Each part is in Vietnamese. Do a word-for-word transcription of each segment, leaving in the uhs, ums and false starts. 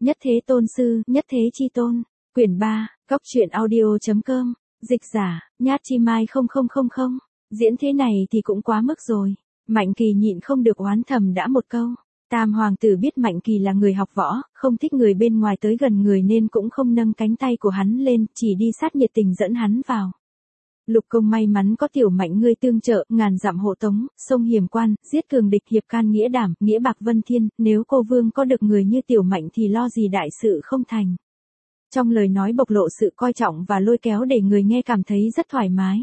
Nhất thế tôn sư, nhất thế chi tôn. Quyển ba, Góc truyện audio.com. Dịch giả, Nhát Chi Mai không không không không. Diễn thế này thì cũng quá mức rồi. Mạnh Kỳ nhịn không được oán thầm đã một câu. Tam hoàng tử biết Mạnh Kỳ là người học võ, không thích người bên ngoài tới gần người nên cũng không nâng cánh tay của hắn lên, chỉ đi sát nhiệt tình dẫn hắn vào. Lục công may mắn có tiểu Mạnh ngươi tương trợ, ngàn dặm hộ tống, sông hiểm quan, giết cường địch hiệp can nghĩa đảm, nghĩa bạc vân thiên, nếu cô vương có được người như tiểu Mạnh thì lo gì đại sự không thành. Trong lời nói bộc lộ sự coi trọng và lôi kéo để người nghe cảm thấy rất thoải mái.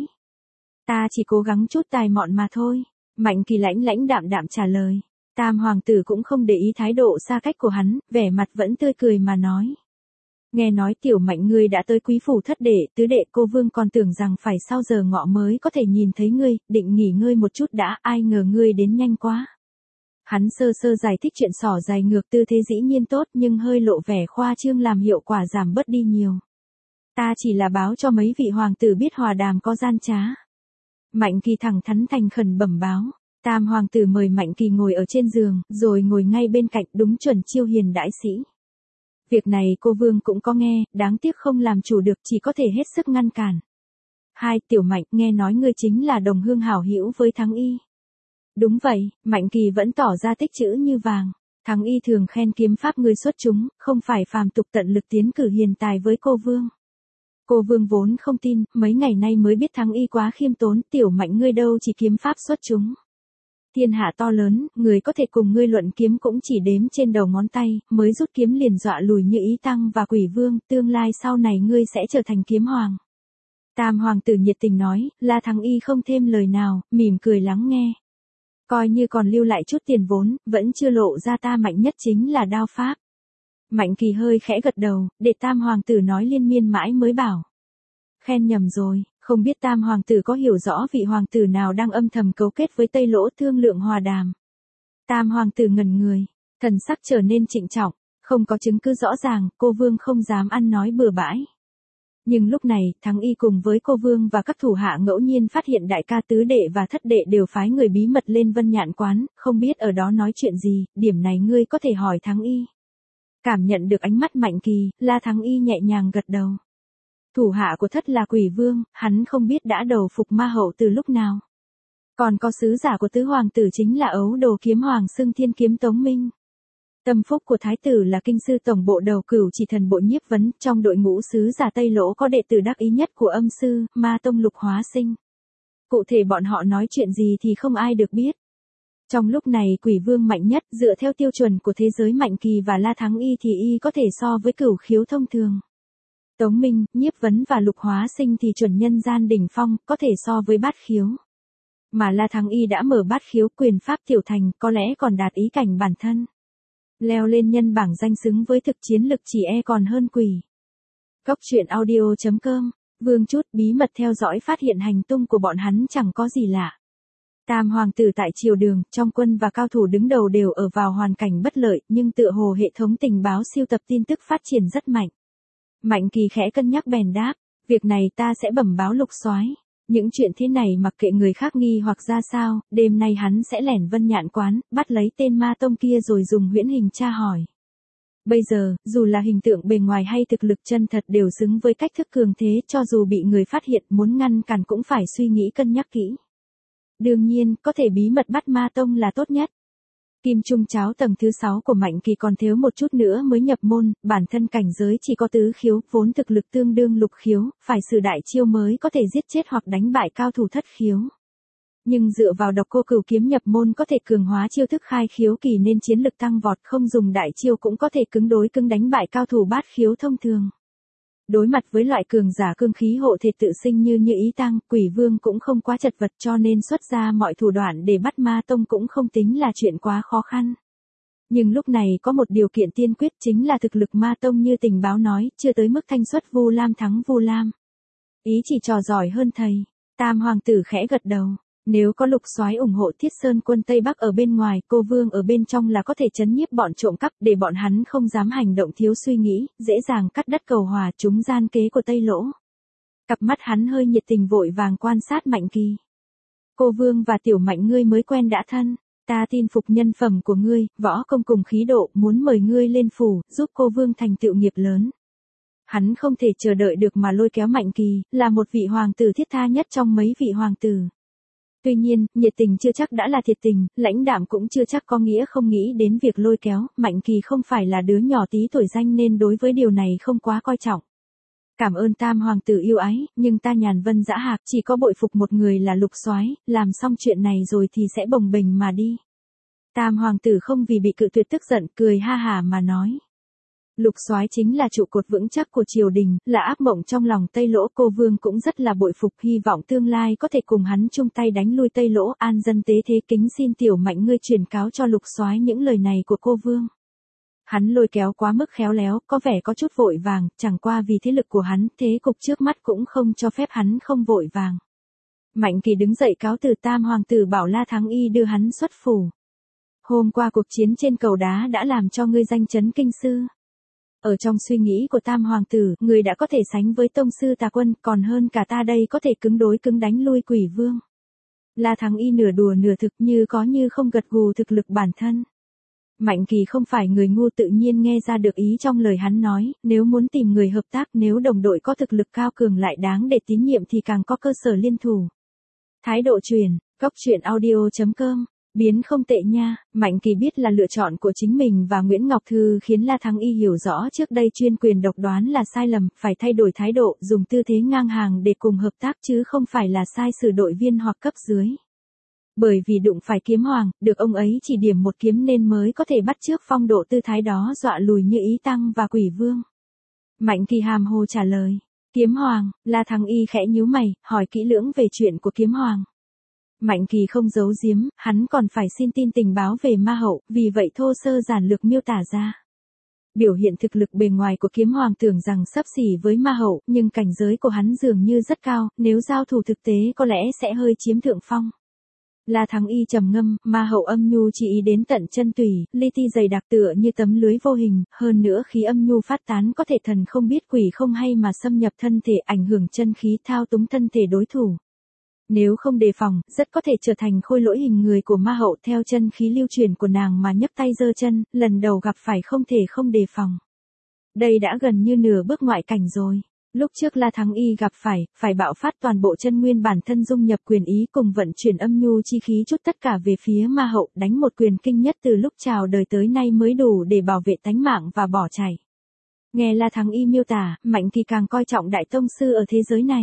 Ta chỉ cố gắng chút tài mọn mà thôi. Mạnh Kỳ lãnh lãnh đạm đạm trả lời. Tam hoàng tử cũng không để ý thái độ xa cách của hắn, vẻ mặt vẫn tươi cười mà nói. Nghe nói tiểu Mạnh ngươi đã tới quý phủ thất đệ, tứ đệ cô vương còn tưởng rằng phải sau giờ ngọ mới có thể nhìn thấy ngươi, định nghỉ ngơi một chút đã, ai ngờ ngươi đến nhanh quá. Hắn sơ sơ giải thích chuyện sỏ dài ngược tư thế dĩ nhiên tốt nhưng hơi lộ vẻ khoa trương làm hiệu quả giảm bớt đi nhiều. Ta chỉ là báo cho mấy vị hoàng tử biết hòa đàm có gian trá. Mạnh Kỳ thẳng thắn thành khẩn bẩm báo. Tam hoàng tử mời Mạnh Kỳ ngồi ở trên giường, rồi ngồi ngay bên cạnh đúng chuẩn chiêu hiền đãi sĩ. Việc này cô vương cũng có nghe, đáng tiếc không làm chủ được, chỉ có thể hết sức ngăn cản. Hai, tiểu Mạnh, nghe nói ngươi chính là đồng hương hảo hữu với Thắng Y. Đúng vậy, Mạnh Kỳ vẫn tỏ ra tích chữ như vàng. Thắng Y thường khen kiếm pháp ngươi xuất chúng, không phải phàm tục tận lực tiến cử hiền tài với cô vương. Cô vương vốn không tin, mấy ngày nay mới biết Thắng Y quá khiêm tốn, tiểu Mạnh ngươi đâu chỉ kiếm pháp xuất chúng. Thiên hạ to lớn, người có thể cùng ngươi luận kiếm cũng chỉ đếm trên đầu ngón tay, mới rút kiếm liền dọa lùi như Ý Tăng và Quỷ Vương, tương lai sau này ngươi sẽ trở thành kiếm hoàng. Tam hoàng tử nhiệt tình nói, La Thắng Y không thêm lời nào, mỉm cười lắng nghe. Coi như còn lưu lại chút tiền vốn, vẫn chưa lộ ra ta mạnh nhất chính là đao pháp. Mạnh Kỳ hơi khẽ gật đầu, để tam hoàng tử nói liên miên mãi mới bảo. Khen nhầm rồi, không biết tam hoàng tử có hiểu rõ vị hoàng tử nào đang âm thầm cấu kết với Tây Lỗ thương lượng hòa đàm. Tam hoàng tử ngẩn người, thần sắc trở nên trịnh trọng, không có chứng cứ rõ ràng, cô vương không dám ăn nói bừa bãi. Nhưng lúc này, Thắng Y cùng với cô vương và các thủ hạ ngẫu nhiên phát hiện đại ca tứ đệ và thất đệ đều phái người bí mật lên Vân Nhạn quán, không biết ở đó nói chuyện gì, điểm này ngươi có thể hỏi Thắng Y. Cảm nhận được ánh mắt Mạnh Kỳ, La Thắng Y nhẹ nhàng gật đầu. Thủ hạ của thất là Quỷ Vương, hắn không biết đã đầu phục ma hậu từ lúc nào. Còn có sứ giả của tứ hoàng tử chính là Ấu Đồ Kiếm Hoàng xưng Thiên Kiếm Tống Minh. Tâm phúc của thái tử là kinh sư tổng bộ đầu Cửu Chỉ Thần Bộ Nhiếp Vấn, trong đội ngũ sứ giả Tây Lỗ có đệ tử đắc ý nhất của âm sư, Ma Tông Lục Hóa Sinh. Cụ thể bọn họ nói chuyện gì thì không ai được biết. Trong lúc này Quỷ Vương mạnh nhất, dựa theo tiêu chuẩn của thế giới Mạnh Kỳ và La Thắng Y thì y có thể so với Cửu Khiếu thông thường. Tống Minh, Nhiếp Vấn và Lục Hóa Sinh thì chuẩn nhân gian đỉnh phong, có thể so với Bát Khiếu. Mà La Thắng Y đã mở Bát Khiếu quyền pháp tiểu thành, có lẽ còn đạt ý cảnh bản thân. Leo lên nhân bảng danh xứng với thực chiến lực chỉ e còn hơn Quỷ. Góc truyện audio.com, Vương chút bí mật theo dõi phát hiện hành tung của bọn hắn chẳng có gì lạ. Tam hoàng tử tại triều đường, trong quân và cao thủ đứng đầu đều ở vào hoàn cảnh bất lợi, nhưng tựa hồ hệ thống tình báo siêu tập tin tức phát triển rất mạnh. Mạnh Kỳ khẽ cân nhắc bèn đáp, việc này ta sẽ bẩm báo Lục soái. Những chuyện thế này mặc kệ người khác nghi hoặc ra sao, đêm nay hắn sẽ lẻn Vân Nhạn quán, bắt lấy tên ma tông kia rồi dùng huyễn hình tra hỏi. Bây giờ, dù là hình tượng bề ngoài hay thực lực chân thật đều xứng với cách thức cường thế, cho dù bị người phát hiện muốn ngăn cản cũng phải suy nghĩ cân nhắc kỹ. Đương nhiên, có thể bí mật bắt ma tông là tốt nhất. Kim Trung Cháo tầng thứ sáu của Mạnh Kỳ còn thiếu một chút nữa mới nhập môn, bản thân cảnh giới chỉ có tứ khiếu, vốn thực lực tương đương lục khiếu, phải sử đại chiêu mới có thể giết chết hoặc đánh bại cao thủ thất khiếu. Nhưng dựa vào độc cô cửu kiếm nhập môn có thể cường hóa chiêu thức khai khiếu kỳ nên chiến lực tăng vọt, không dùng đại chiêu cũng có thể cứng đối cứng đánh bại cao thủ bát khiếu thông thường. Đối mặt với loại cường giả cương khí hộ thể tự sinh như như Ý Tăng, Quỷ Vương cũng không quá chật vật cho nên xuất ra mọi thủ đoạn để bắt ma tông cũng không tính là chuyện quá khó khăn. Nhưng lúc này có một điều kiện tiên quyết chính là thực lực ma tông như tình báo nói, chưa tới mức thanh xuất Vu Lam thắng Vu Lam. Ý chỉ trò giỏi hơn thầy. Tam hoàng tử khẽ gật đầu. Nếu có Lục soái ủng hộ Thiết Sơn quân Tây Bắc ở bên ngoài, cô vương ở bên trong là có thể trấn nhiếp bọn trộm cắp để bọn hắn không dám hành động thiếu suy nghĩ, dễ dàng cắt đất cầu hòa chúng gian kế của Tây Lỗ. Cặp mắt hắn hơi nhiệt tình vội vàng quan sát Mạnh Kỳ. Cô vương và tiểu Mạnh ngươi mới quen đã thân. Ta tin phục nhân phẩm của ngươi, võ công cùng khí độ, muốn mời ngươi lên phủ, giúp cô vương thành tựu nghiệp lớn. Hắn không thể chờ đợi được mà lôi kéo Mạnh Kỳ, là một vị hoàng tử thiết tha nhất trong mấy vị hoàng tử. Tuy nhiên, nhiệt tình chưa chắc đã là thiệt tình, lãnh đạm cũng chưa chắc có nghĩa không nghĩ đến việc lôi kéo, Mạnh Kỳ không phải là đứa nhỏ tí tuổi danh nên đối với điều này không quá coi trọng. Cảm ơn tam hoàng tử yêu ái, nhưng ta nhàn vân dã hạc, chỉ có bội phục một người là Lục Soái, làm xong chuyện này rồi thì sẽ bồng bềnh mà đi. Tam hoàng tử không vì bị cự tuyệt tức giận, cười ha hả mà nói. Lục Soái chính là trụ cột vững chắc của triều đình, là ác mộng trong lòng Tây Lỗ, cô vương cũng rất là bội phục, hy vọng tương lai có thể cùng hắn chung tay đánh lui Tây Lỗ, an dân tế thế, kính xin tiểu Mạnh ngươi truyền cáo cho Lục Soái những lời này của cô vương. Hắn lôi kéo quá mức khéo léo, có vẻ có chút vội vàng, chẳng qua vì thế lực của hắn, thế cục trước mắt cũng không cho phép hắn không vội vàng. Mạnh Kỳ đứng dậy cáo từ, tam hoàng tử bảo La Thắng Y đưa hắn xuất phủ. Hôm qua cuộc chiến trên cầu đá đã làm cho ngươi danh chấn kinh sư. Ở trong suy nghĩ của tam hoàng tử, người đã có thể sánh với tông sư Tà Quân, còn hơn cả ta đây có thể cứng đối cứng đánh lui Quỷ Vương. La Thắng Y nửa đùa nửa thực, như có như không gật gù thực lực bản thân. Mạnh Kỳ không phải người ngu, tự nhiên nghe ra được ý trong lời hắn nói, nếu muốn tìm người hợp tác, nếu đồng đội có thực lực cao cường lại đáng để tín nhiệm thì càng có cơ sở liên thủ. Thái độ truyền, góc truyện audio chấm com. Biến không tệ nha, Mạnh Kỳ biết là lựa chọn của chính mình và Nguyễn Ngọc Thư khiến La Thắng Y hiểu rõ trước đây chuyên quyền độc đoán là sai lầm, phải thay đổi thái độ, dùng tư thế ngang hàng để cùng hợp tác chứ không phải là sai sự đội viên hoặc cấp dưới. Bởi vì đụng phải Kiếm Hoàng, được ông ấy chỉ điểm một kiếm nên mới có thể bắt chước phong độ tư thái đó dọa lùi Như Ý Tăng và Quỷ Vương. Mạnh Kỳ hàm hồ trả lời, Kiếm Hoàng, La Thắng Y khẽ nhíu mày, hỏi kỹ lưỡng về chuyện của Kiếm Hoàng. Mạnh Kỳ không giấu giếm, hắn còn phải xin tin tình báo về Ma Hậu, vì vậy thô sơ giản lược miêu tả ra. Biểu hiện thực lực bề ngoài của Kiếm Hoàng tưởng rằng xấp xỉ với Ma Hậu, nhưng cảnh giới của hắn dường như rất cao, nếu giao thủ thực tế có lẽ sẽ hơi chiếm thượng phong. La Thắng Y trầm ngâm, Ma Hậu âm nhu chỉ ý đến tận chân tủy, li ti dày đặc tựa như tấm lưới vô hình, hơn nữa khí âm nhu phát tán có thể thần không biết quỷ không hay mà xâm nhập thân thể, ảnh hưởng chân khí, thao túng thân thể đối thủ. Nếu không đề phòng, rất có thể trở thành khôi lỗi hình người của Ma Hậu, theo chân khí lưu truyền của nàng mà nhấc tay giơ chân, lần đầu gặp phải không thể không đề phòng. Đây đã gần như nửa bước ngoại cảnh rồi. Lúc trước La Thắng Y gặp phải, phải bạo phát toàn bộ chân nguyên bản thân dung nhập quyền ý cùng vận chuyển âm nhu chi khí chút tất cả về phía Ma Hậu, đánh một quyền kinh nhất từ lúc chào đời tới nay mới đủ để bảo vệ tánh mạng và bỏ chạy. Nghe La Thắng Y miêu tả, Mạnh Kỳ càng coi trọng đại tông sư ở thế giới này.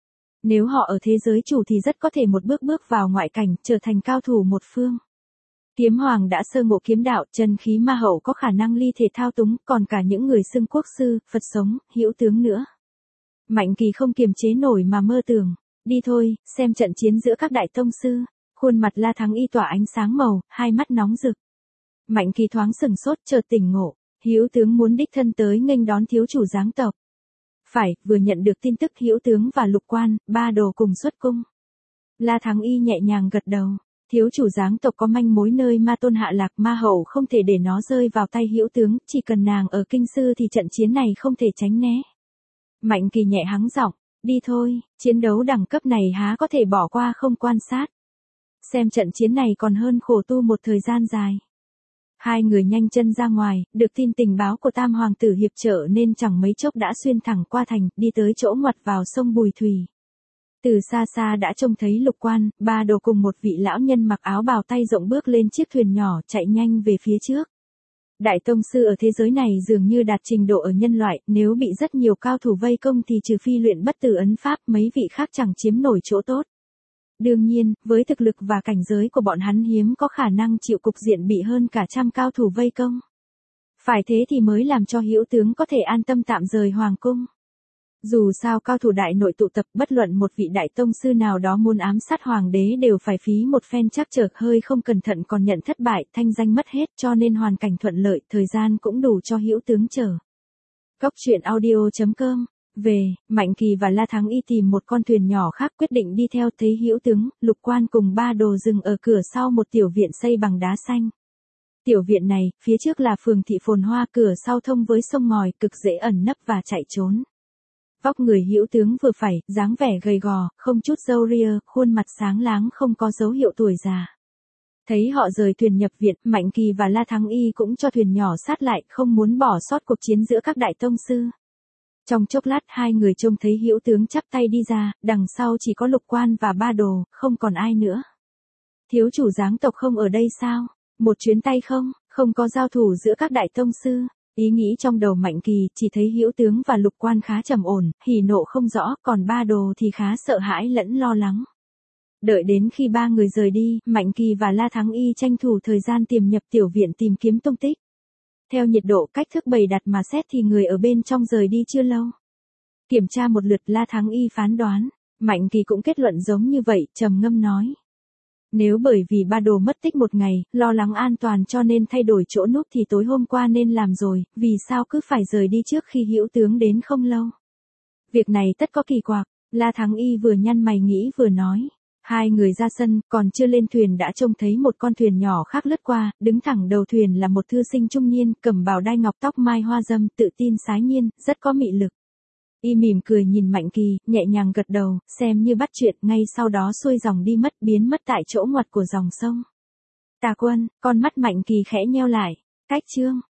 Nếu họ ở thế giới chủ thì rất có thể một bước bước vào ngoại cảnh, trở thành cao thủ một phương. Kiếm Hoàng đã sơ ngộ kiếm đạo, chân khí Ma Hậu có khả năng ly thể thao túng, còn cả những người xưng quốc sư, Phật sống, hữu tướng nữa. Mạnh Kỳ không kiềm chế nổi mà mơ tưởng, đi thôi, xem trận chiến giữa các đại tông sư. Khuôn mặt La Thắng Y tỏa ánh sáng màu, hai mắt nóng rực. Mạnh Kỳ thoáng sừng sốt, chợt tỉnh ngộ, hữu tướng muốn đích thân tới nghênh đón thiếu chủ giáng tộc. Phải, vừa nhận được tin tức hữu tướng và Lục Quan, ba đồ cùng xuất cung. La Thắng Y nhẹ nhàng gật đầu, thiếu chủ giáng tộc có manh mối nơi Ma Tôn hạ lạc, Ma Hậu không thể để nó rơi vào tay hữu tướng, chỉ cần nàng ở kinh sư thì trận chiến này không thể tránh né. Mạnh Kỳ nhẹ hắng giọng, đi thôi, chiến đấu đẳng cấp này há có thể bỏ qua không quan sát. Xem trận chiến này còn hơn khổ tu một thời gian dài. Hai người nhanh chân ra ngoài, được tin tình báo của tam hoàng tử hiệp trợ nên chẳng mấy chốc đã xuyên thẳng qua thành, đi tới chỗ ngoặt vào sông Bùi Thủy. Từ xa xa đã trông thấy Lục Quan, ba đồ cùng một vị lão nhân mặc áo bào tay rộng bước lên chiếc thuyền nhỏ chạy nhanh về phía trước. Đại tông sư ở thế giới này dường như đạt trình độ ở nhân loại, nếu bị rất nhiều cao thủ vây công thì trừ phi luyện bất tử ấn pháp, mấy vị khác chẳng chiếm nổi chỗ tốt. Đương nhiên, với thực lực và cảnh giới của bọn hắn hiếm có khả năng chịu cục diện bị hơn cả trăm cao thủ vây công. Phải thế thì mới làm cho hữu tướng có thể an tâm tạm rời hoàng cung. Dù sao cao thủ đại nội tụ tập, bất luận một vị đại tông sư nào đó muốn ám sát hoàng đế đều phải phí một phen trắc trở, hơi không cẩn thận còn nhận thất bại, thanh danh mất hết, cho nên hoàn cảnh thuận lợi, thời gian cũng đủ cho hữu tướng chờ. Góc truyện audio chấm com. Về, Mạnh Kỳ và La Thắng Y tìm một con thuyền nhỏ khác, quyết định đi theo, thấy hữu tướng, Lục Quan cùng ba đồ dừng ở cửa sau một tiểu viện xây bằng đá xanh. Tiểu viện này, phía trước là phường thị phồn hoa, cửa sau thông với sông ngòi, cực dễ ẩn nấp và chạy trốn. Vóc người hữu tướng vừa phải, dáng vẻ gầy gò, không chút râu ria, khuôn mặt sáng láng không có dấu hiệu tuổi già. Thấy họ rời thuyền nhập viện, Mạnh Kỳ và La Thắng Y cũng cho thuyền nhỏ sát lại, không muốn bỏ sót cuộc chiến giữa các đại tông sư. Trong chốc lát hai người trông thấy Hữu tướng chắp tay đi ra, đằng sau chỉ có Lục Quan và Ba Đồ, không còn ai nữa. Thiếu chủ giáng tộc không ở đây sao? Một chuyến tay không, không có giao thủ giữa các đại tông sư. Ý nghĩ trong đầu Mạnh Kỳ, chỉ thấy Hữu tướng và Lục Quan khá trầm ổn, hỉ nộ không rõ, còn Ba Đồ thì khá sợ hãi lẫn lo lắng. Đợi đến khi ba người rời đi, Mạnh Kỳ và La Thắng Y tranh thủ thời gian tiềm nhập tiểu viện tìm kiếm tung tích. Theo nhiệt độ cách thức bày đặt mà xét thì người ở bên trong rời đi chưa lâu. Kiểm tra một lượt La Thắng Y phán đoán, Mạnh Kỳ cũng kết luận giống như vậy, trầm ngâm nói. Nếu bởi vì Ba Đồ mất tích một ngày, lo lắng an toàn cho nên thay đổi chỗ núp thì tối hôm qua nên làm rồi, vì sao cứ phải rời đi trước khi Hữu tướng đến không lâu. Việc này tất có kỳ quặc, La Thắng Y vừa nhăn mày nghĩ vừa nói. Hai người ra sân, còn chưa lên thuyền đã trông thấy một con thuyền nhỏ khác lướt qua, đứng thẳng đầu thuyền là một thư sinh trung niên, cầm bào đai ngọc tóc mai hoa dâm, tự tin sái nhiên, rất có mị lực. Y mỉm cười nhìn Mạnh Kỳ, nhẹ nhàng gật đầu, xem như bắt chuyện, ngay sau đó xuôi dòng đi mất, biến mất tại chỗ ngoặt của dòng sông. Tà Quân, con mắt Mạnh Kỳ khẽ nheo lại, cách chương.